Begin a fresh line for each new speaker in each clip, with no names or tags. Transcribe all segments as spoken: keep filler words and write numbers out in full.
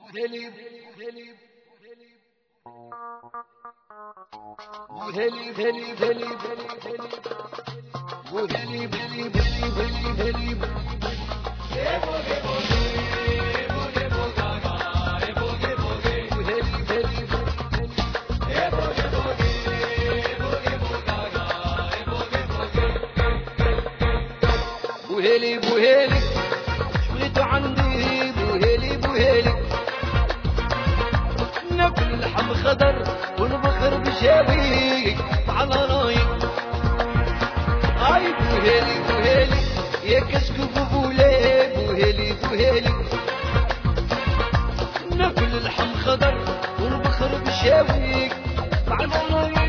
بوهلي بوهلي بوهلي بوهلي بوهلي بوهلي بوهلي بوهلي بوهلي شغلته عندي بوهلي بوهلي ناكل لحم خضر ونبخر بشاوي على رايق اي بوهلي بوهلي يا كشكو بوهلي بوهلي بوهلي ناكل لحم خضر ونبخر بشاوي على رايق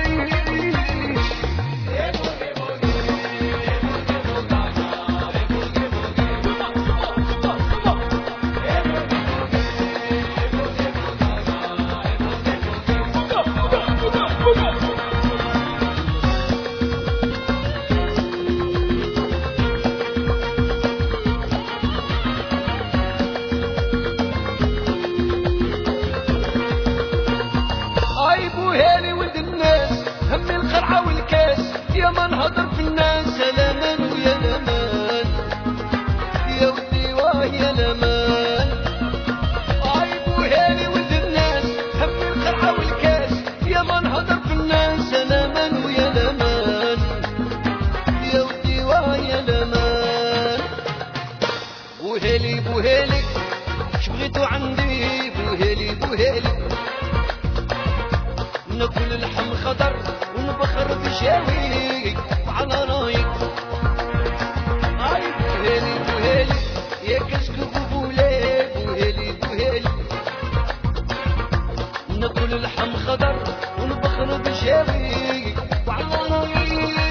بوهلي ولد الناس هم الخرعة والكاس يا من هضر في الناس لامان ويا لامان يا ودي ويا لامان اي بوهلي ولد الناس هم الخرعة والكاس يا من هضر في الناس لامان ويا لامان يا ودي ويا لامان بوهلي بوهلي شبغيتو عندي بوهلي بوهلي ناكل لحم خضر ونبخر بشاوي على رايق اي بوهلي بوهلي يا كشكو بوهلي بوهلي بوهلي ناكل لحم خضر ونبخر بشاوي على رايق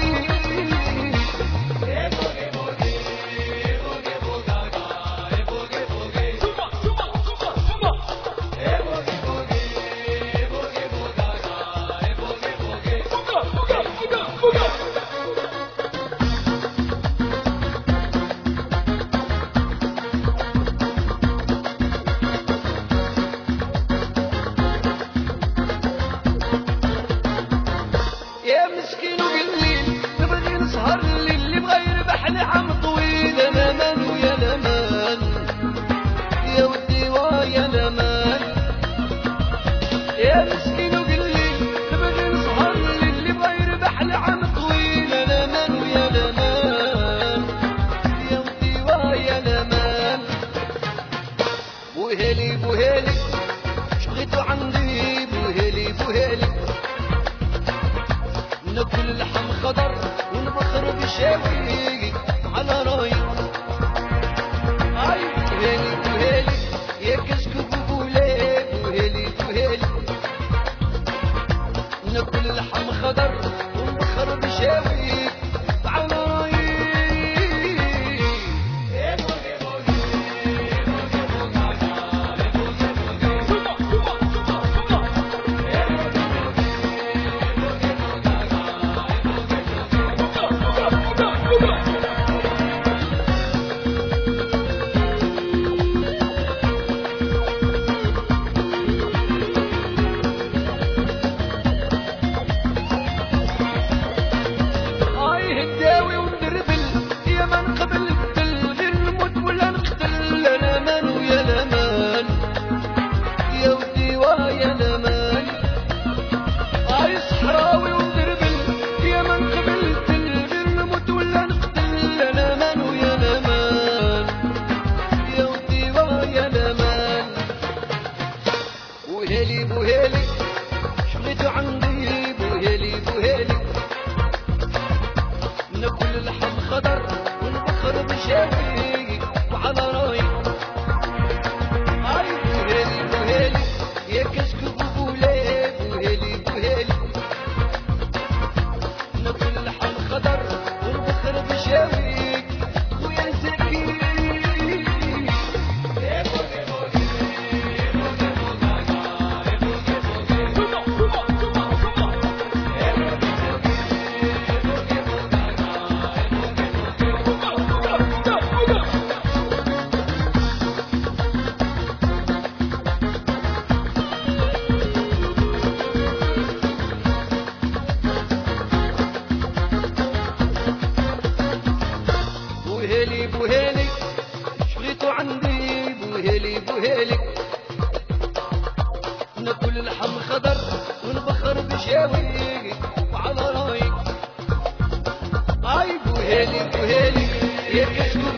مسكين وقليل نبغي نسهر اللي بغير بحلي عم طويل لامان ويا لامان يا ودي ويا لامان يا مسكين وقليل نبغي نسهر اللي بغير بحلي عم طويل لامان ويا لامان يا ودي ويا لامان بوهلي بوهلي شبغيتو عندي بوهلي بوهلي ناكل لحم خضر ونبخر بشاوي على رايق اي بوهلي بوهلي يا كشكو بوهلي بوهلي بوهلي ناكل لحم خضر ونبخر بشاوي على رايق
Come on.
بوهيلي بوهيلي شبغيتو عندي بوهيلي بوهيلي ناكل اللحم خضر ونبخر بشاوي وعلى رايك. اي بوهيلي بوهيلي يا كشكول